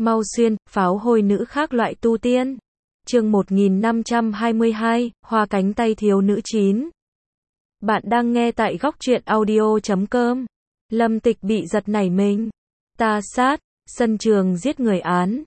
Mau xuyên, pháo hôi nữ khác loại tu tiên. Chương 1522, Hoa cánh tay thiếu nữ 9. Bạn đang nghe tại góc truyện audio.com. Lâm Tịch bị giật nảy mình. Ta sát, sân trường giết người án.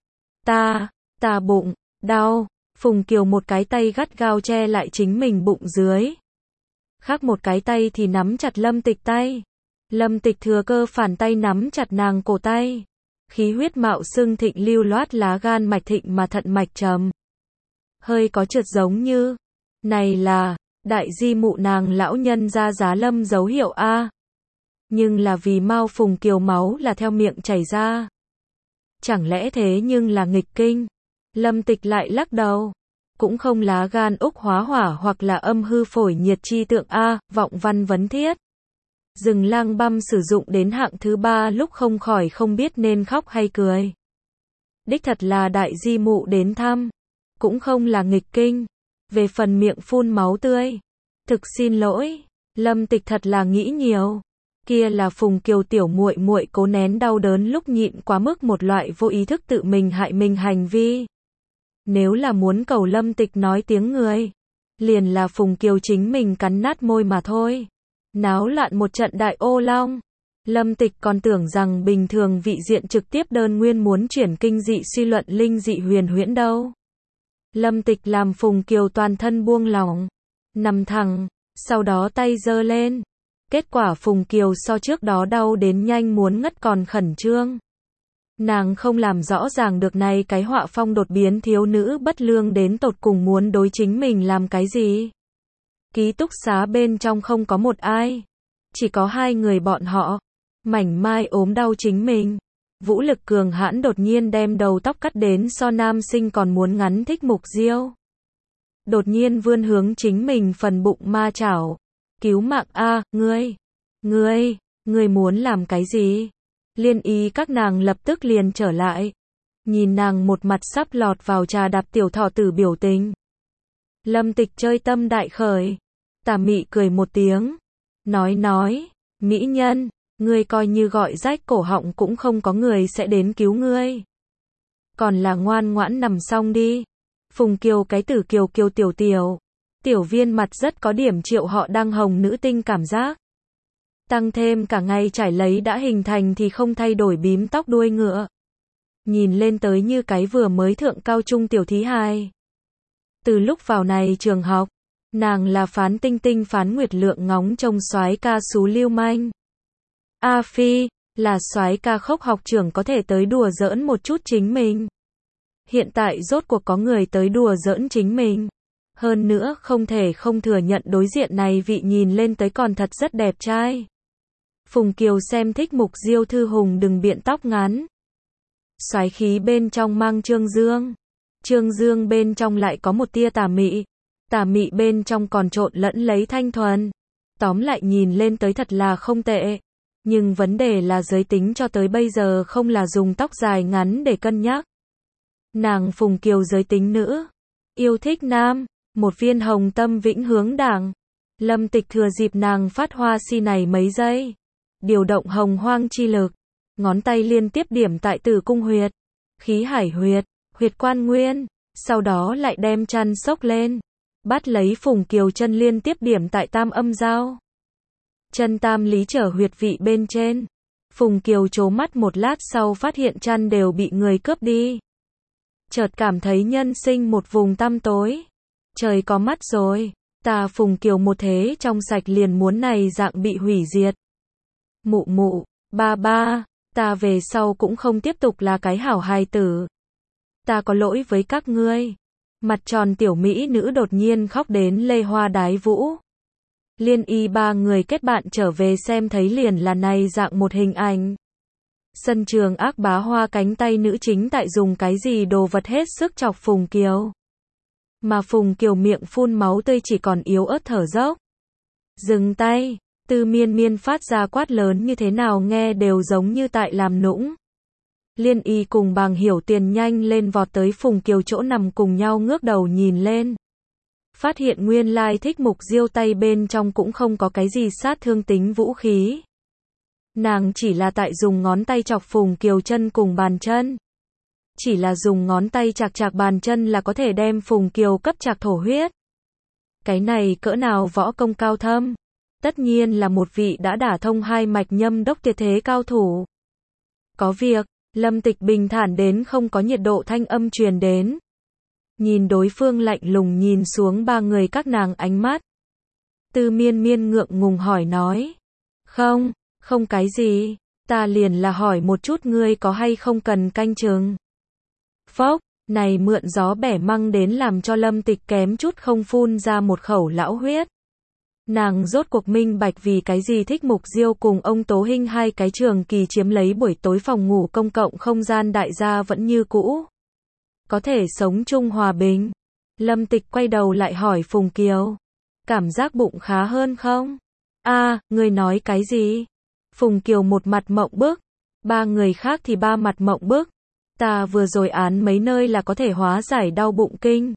Ta bụng, đau. Phùng Kiều một cái tay gắt gao che lại chính mình bụng dưới. Khác một cái tay thì nắm chặt Lâm Tịch tay. Lâm Tịch thừa cơ phản tay nắm chặt nàng cổ tay. Khí huyết mạo xưng thịnh lưu loát, lá gan mạch thịnh mà thận mạch trầm. Hơi có trượt giống như, này là, đại di mụ nàng lão nhân ra giá Lâm dấu hiệu A. Nhưng là vì mau Phùng Kiều máu là theo miệng chảy ra. Chẳng lẽ thế nhưng là nghịch kinh? Lâm Tịch lại lắc đầu. Cũng không lá gan úc hóa hỏa hoặc là âm hư phổi nhiệt chi tượng A, vọng văn vấn thiết. Rừng lang băm sử dụng đến hạng thứ 3 lúc không khỏi không biết nên khóc hay cười. Đích thật là đại di mụ đến thăm. Cũng không là nghịch kinh. Về phần miệng phun máu tươi. Thực xin lỗi. Lâm Tịch thật là nghĩ nhiều. Kia là Phùng Kiều tiểu muội muội cố nén đau đớn lúc nhịn quá mức một loại vô ý thức tự mình hại mình hành vi. Nếu là muốn cầu Lâm Tịch nói tiếng người, liền là Phùng Kiều chính mình cắn nát môi mà thôi. Náo loạn một trận đại ô long. Lâm Tịch còn tưởng rằng bình thường vị diện trực tiếp đơn nguyên muốn chuyển kinh dị suy luận linh dị huyền huyễn đâu. Lâm Tịch làm Phùng Kiều toàn thân buông lỏng, nằm thẳng, sau đó tay giơ lên. Kết quả Phùng Kiều so trước đó đau đến nhanh muốn ngất còn khẩn trương. Nàng không làm rõ ràng được này cái họa phong đột biến thiếu nữ bất lương đến tột cùng muốn đối chính mình làm cái gì. Ký túc xá bên trong không có một ai. Chỉ có hai người bọn họ. Mảnh mai ốm đau chính mình. Vũ lực cường hãn đột nhiên đem đầu tóc cắt đến so nam sinh còn muốn ngắn thích mục diêu. Đột nhiên vươn hướng chính mình phần bụng ma chảo. Cứu mạng A, ngươi muốn làm cái gì? Liên ý các nàng lập tức liền trở lại. Nhìn nàng một mặt sắp lọt vào trà đạp tiểu thọ tử biểu tình. Lâm Tịch chơi tâm đại khởi. Tà mị cười một tiếng. Nói, mỹ nhân, ngươi coi như gọi rách cổ họng cũng không có người sẽ đến cứu ngươi. Còn là ngoan ngoãn nằm xong đi. Phùng Kiều cái tử Kiều tiểu viên mặt rất có điểm Triệu Họ Đăng hồng nữ tinh cảm giác. Tăng thêm cả ngày trải lấy đã hình thành thì không thay đổi bím tóc đuôi ngựa. Nhìn lên tới như cái vừa mới thượng cao trung tiểu thí hài. Từ lúc vào này trường học, nàng là phán tinh phán nguyệt lượng ngóng trông soái ca xú lưu manh. A Phi, là soái ca khốc học trưởng có thể tới đùa giỡn một chút chính mình. Hiện tại rốt cuộc có người tới đùa giỡn chính mình. Hơn nữa không thể không thừa nhận đối diện này vị nhìn lên tới còn thật rất đẹp trai. Phùng Kiều xem thích mục diêu thư hùng đừng biện tóc ngắn. Soái khí bên trong mang trương dương bên trong lại có một tia tà mị bên trong còn trộn lẫn lấy thanh thuần. Tóm lại nhìn lên tới thật là không tệ. Nhưng vấn đề là giới tính cho tới bây giờ không là dùng tóc dài ngắn để cân nhắc. Nàng Phùng Kiều giới tính nữ, yêu thích nam, một viên hồng tâm vĩnh hướng đảng. Lâm Tịch thừa dịp nàng phát hoa si này mấy giây, điều động hồng hoang chi lực, ngón tay liên tiếp điểm tại tử cung huyệt, khí hải huyệt, huyệt quan nguyên, sau đó lại đem chăn xốc lên, bắt lấy Phùng Kiều chân liên tiếp điểm tại tam âm giao. Chân tam lý trở huyệt vị bên trên. Phùng Kiều trố mắt một lát sau phát hiện chăn đều bị người cướp đi. Chợt cảm thấy nhân sinh một vùng tăm tối. Trời có mắt rồi. Ta Phùng Kiều một thế trong sạch liền muốn này dạng bị hủy diệt. Mụ, ba, ta về sau cũng không tiếp tục là cái hảo hài tử. Ta có lỗi với các ngươi. Mặt tròn tiểu mỹ nữ đột nhiên khóc đến lê hoa đái vũ. Liên y ba người kết bạn trở về xem thấy liền là này dạng một hình ảnh. Sân trường ác bá hoa cánh tay nữ chính tại dùng cái gì đồ vật hết sức chọc Phùng Kiều. Mà Phùng Kiều miệng phun máu tươi chỉ còn yếu ớt thở dốc. Dừng tay, Tư Miên phát ra quát lớn như thế nào nghe đều giống như tại làm nũng. Liên y cùng Bàng Hiểu Tiền nhanh lên vọt tới Phùng Kiều chỗ nằm cùng nhau ngước đầu nhìn lên. Phát hiện nguyên lai thích mục diêu tay bên trong cũng không có cái gì sát thương tính vũ khí. Nàng chỉ là tại dùng ngón tay chọc Phùng Kiều chân cùng bàn chân. chỉ là dùng ngón tay chạc chạc bàn chân là có thể đem Phùng Kiều cấp chạc thổ huyết. Cái này cỡ nào võ công cao thâm, tất nhiên là một vị đã đả thông hai mạch nhâm đốc tuyệt thế cao thủ. Có việc, Lâm Tịch bình thản đến không có nhiệt độ thanh âm truyền đến. Nhìn đối phương lạnh lùng nhìn xuống ba người các nàng ánh mắt. Tư Miên Miên ngượng ngùng hỏi nói. Không cái gì, ta liền là hỏi một chút ngươi có hay không cần canh chừng. Phốc, này mượn gió bẻ măng đến làm cho Lâm Tịch kém chút không phun ra một khẩu lão huyết. Nàng rốt cuộc minh bạch vì cái gì Thích Mục Diêu cùng ông Tố Hinh hai cái trường kỳ chiếm lấy buổi tối phòng ngủ công cộng không gian đại gia vẫn như cũ. Có thể sống chung hòa bình. Lâm Tịch quay đầu lại hỏi Phùng Kiều. Cảm giác bụng khá hơn không? Ngươi nói cái gì? Phùng Kiều một mặt mộng bức. Ba người khác thì ba mặt mộng bức. Ta vừa rồi án mấy nơi là có thể hóa giải đau bụng kinh.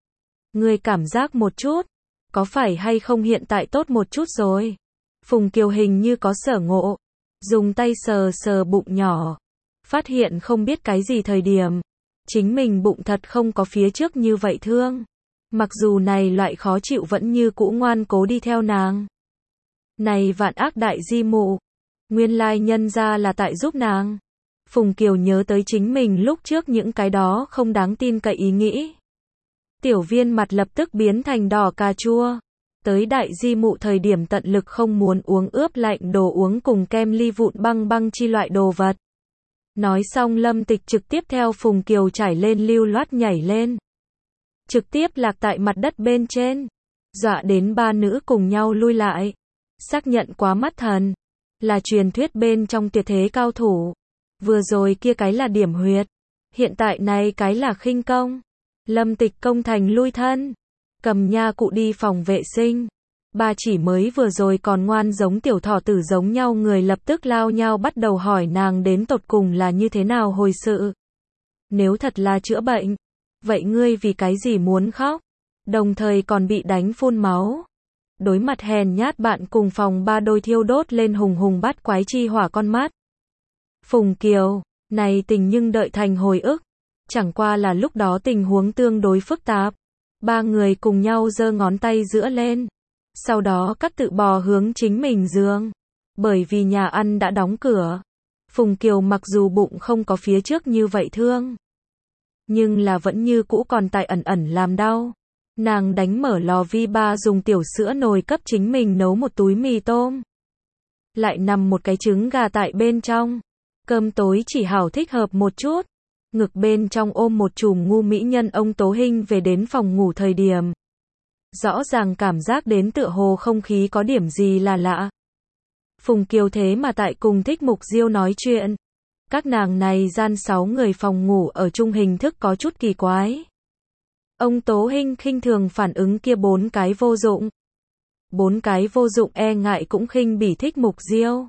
Ngươi cảm giác một chút. Có phải hay không hiện tại tốt một chút rồi? Phùng Kiều hình như có sở ngộ. Dùng tay sờ sờ bụng nhỏ. Phát hiện không biết cái gì thời điểm. Chính mình bụng thật không có phía trước như vậy thương. Mặc dù này loại khó chịu vẫn như cũ ngoan cố đi theo nàng. Này vạn ác đại di mụ. Nguyên lai nhân ra là tại giúp nàng. Phùng Kiều nhớ tới chính mình lúc trước những cái đó không đáng tin cậy ý nghĩ. Tiểu Viên mặt lập tức biến thành đỏ cà chua. Tới đại di mụ thời điểm tận lực không muốn uống ướp lạnh đồ uống cùng kem ly vụn băng băng chi loại đồ vật. Nói xong Lâm Tịch trực tiếp theo Phùng Kiều trải lên lưu loát nhảy lên. Trực tiếp lạc tại mặt đất bên trên. Dọa đến ba nữ cùng nhau lui lại. Xác nhận quá mắt thần. Là truyền thuyết bên trong tuyệt thế cao thủ. Vừa rồi kia cái là điểm huyệt. Hiện tại này cái là khinh công. Lâm Tịch công thành lui thân. Cầm nha cụ đi phòng vệ sinh. Ba chỉ mới vừa rồi còn ngoan giống tiểu thỏ tử giống nhau người lập tức lao nhau bắt đầu hỏi nàng đến tột cùng là như thế nào hồi sự. Nếu thật là chữa bệnh, vậy ngươi vì cái gì muốn khóc? Đồng thời còn bị đánh phun máu. Đối mặt hèn nhát bạn cùng phòng ba đôi thiêu đốt lên hùng hùng bát quái chi hỏa con mắt. Phùng Kiều, này tình nhưng đợi thành hồi ức. Chẳng qua là lúc đó tình huống tương đối phức tạp. Ba người cùng nhau giơ ngón tay giữa lên. Sau đó các tự bò hướng chính mình giường. Bởi vì nhà ăn đã đóng cửa. Phùng Kiều mặc dù bụng không có phía trước như vậy thương. Nhưng là vẫn như cũ còn tại ẩn ẩn làm đau. Nàng đánh mở lò vi ba dùng tiểu sữa nồi cấp chính mình nấu một túi mì tôm. Lại nằm một cái trứng gà tại bên trong. Cơm tối chỉ hảo thích hợp một chút. Ngực bên trong ôm một chùm ngu mỹ nhân ông Tố Hinh về đến phòng ngủ thời điểm. Rõ ràng cảm giác đến tựa hồ không khí có điểm gì là lạ. Phùng Kiều thế mà tại cùng Thích Mục Diêu nói chuyện. Các nàng này gian 6 người phòng ngủ ở chung hình thức có chút kỳ quái. Ông Tố Hinh khinh thường phản ứng kia 4 cái vô dụng. 4 cái vô dụng e ngại cũng khinh bỉ Thích Mục Diêu.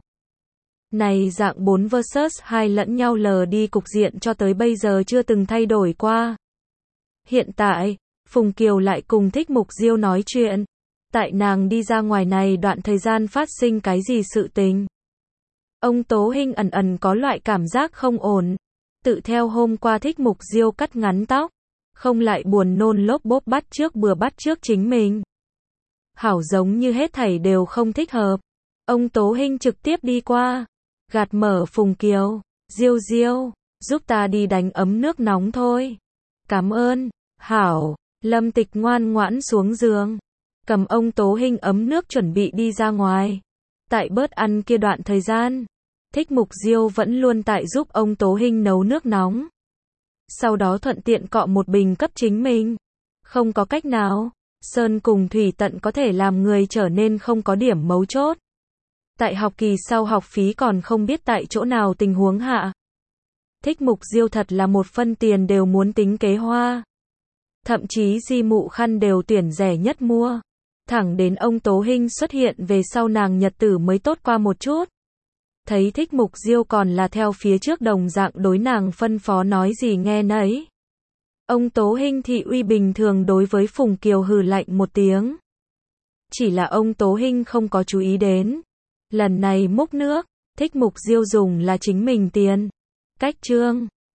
Này dạng 4 vs 2 lẫn nhau lờ đi cục diện cho tới bây giờ chưa từng thay đổi qua. Hiện tại, Phùng Kiều lại cùng Thích Mục Diêu nói chuyện. Tại nàng đi ra ngoài này đoạn thời gian phát sinh cái gì sự tình. Ông Tố Hinh ẩn ẩn có loại cảm giác không ổn. Tự theo hôm qua Thích Mục Diêu cắt ngắn tóc. Không lại buồn nôn lốp bốp bắt trước chính mình. Hảo giống như hết thảy đều không thích hợp. Ông Tố Hinh trực tiếp đi qua. Gạt mở Phùng Kiều. Diêu Diêu, giúp ta đi đánh ấm nước nóng thôi. Cảm ơn. Hảo. Lâm Tịch ngoan ngoãn xuống giường. Cầm ông Tố Hinh ấm nước chuẩn bị đi ra ngoài. Tại bớt ăn kia đoạn thời gian. Thích Mục Diêu vẫn luôn tại giúp ông Tố Hinh nấu nước nóng. Sau đó thuận tiện cọ một bình cấp chính mình. Không có cách nào. Sơn cùng thủy tận có thể làm người trở nên không có điểm mấu chốt. Tại học kỳ sau học phí còn không biết tại chỗ nào tình huống hạ. Thích Mục Diêu thật là một phân tiền đều muốn tính kế hoa. Thậm chí di mụ khăn đều tuyển rẻ nhất mua. Thẳng đến ông Tố Hinh xuất hiện về sau nàng nhật tử mới tốt qua một chút. Thấy Thích Mục Diêu còn là theo phía trước đồng dạng đối nàng phân phó nói gì nghe nấy. Ông Tố Hinh thị uy bình thường đối với Phùng Kiều hừ lạnh một tiếng. Chỉ là ông Tố Hinh không có chú ý đến. Lần này múc nước, Thích Mục Diêu dùng là chính mình tiền. Cách trương.